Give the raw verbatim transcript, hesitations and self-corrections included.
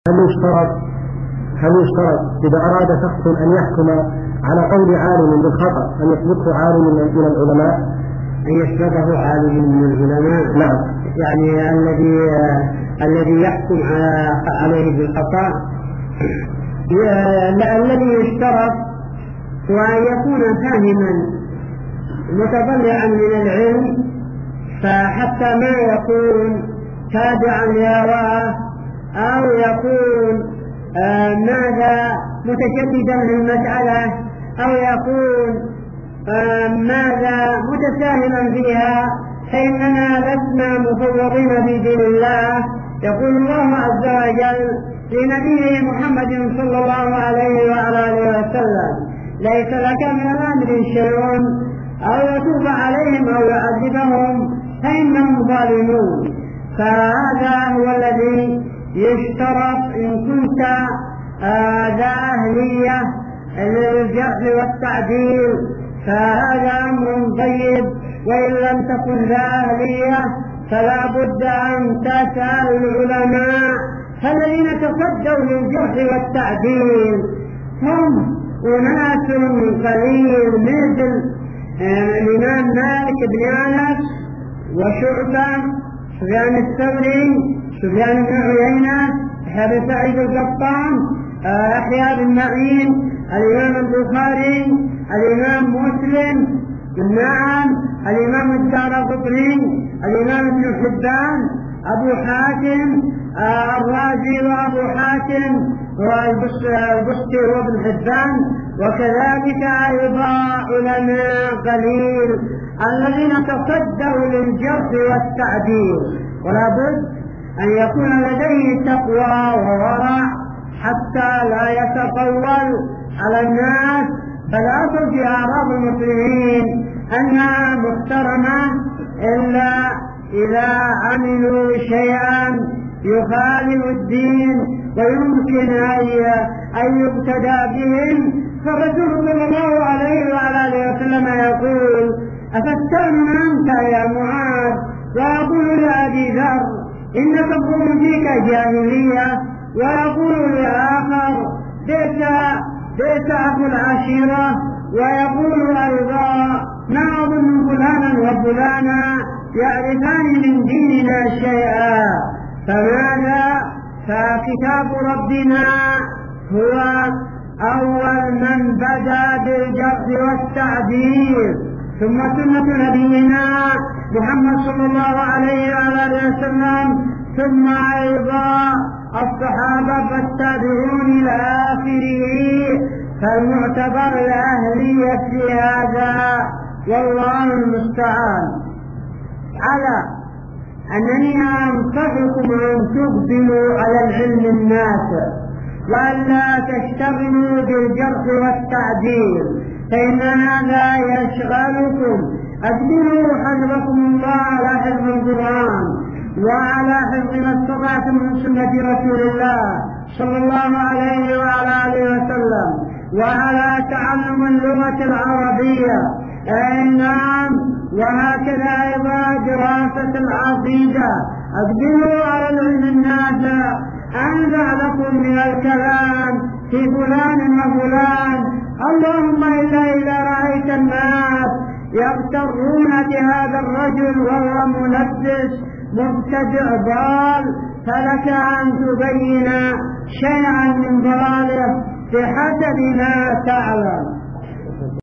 هل يشترط هل يشترط إذا أراد شخص أن يحكم على قول عالم بالخطأ أن يثبته عالم من العلماء؟ أن يثبته عالم من العلماء؟ نعم. يعني الذي الذي يحكم عليه بالخطأ الذي يشترط هو أن يكون فاهما متطلعا من العلم، فحتى ما يكون تابعا لهواه أو يكون آه ماذا متشددا للمسألة أو يكون آه ماذا متساهلا فيها، فإننا لسنا مفوضين في دين الله. يقول الله عز وجل لنبيه محمد صلى الله عليه وعلى آله وسلم: ليس لك من الأمر شيء أو يتوب عليهم أو يعذبهم فإنهم ظالمون. فهذا هو الذي يشترط إن كنت آه ذا أهلية للجرح والتعديل، فهذا أمر طيب. وإن لم تكن ذا أهلية فلا بد أن تسأل العلماء، فالذين تصدوا للجرح والتعديل هم أناس قليل مثل آه الإمام مالك بن أنس وشعبة، سفيان الثوري، سفيان بن عيينة، أبي سعيد القطان، يحيى بن معين، الإمام البخاري، الإمام مسلم، نعم، الإمام الدارقطني، الإمام ابن حبان، أبو حاتم الرازي وأبو حاتم والبستي وابن حبان، وكذلك أيضا علماء قليل الذين تصدوا للجرح والتعديل. ولا بد أن يكون لديه تقوى وورع حتى لا يتطول على الناس. فالأصل في أعراض المسلمين أنها محترمة إلا إذا عملوا شيئا يخالف الدين ويمكن أن يقتدى بهم. فالرسول صلى الله عليه وعلى آله وسلم يقول: أفتان أنت يا معاذ؟ ويقول لأبي ذر: إنك تقول فيك جاهلية. ويقول لآخر: بئس بئس أخو العشيرة. ويقول أيضا: ما أظن فلانا وفلانا يعرفان من ديننا شيئا. فماذا؟ فكتاب ربنا هو أول من بدأ بالجرح والتعديل، ثم سنة نبينا محمد صلى الله عليه وآله وسلم، ثم أيضا الصحابة والتابعون إلى آخره. فالمعتبر الأهلية في هذا والله المستعان. على أنني أنصحكم أن تقبلوا على العلم النافع وألا تشتغلوا بالجرح والتعديل، فإن هذا يشغلكم. أجبروا حفظكم الله على حفظ القرآن وعلى حفظ ما استطعتم من سنة رسول الله صلى الله عليه وعلى آله وسلم، وعلى تعلم اللغة العربية. أي نعم، وهكذا أيضا دراسة العقيدة. أقبلوا على العلم النافع. أنزع لكم من الكلام في فلان وفلان. اللهم إلا إذا رأيت الناس يغترون بهذا الرجل وهو ملبس مبتدع ضال، فلك أن تبين شيئا من ضلاله بحسب ما تعلم.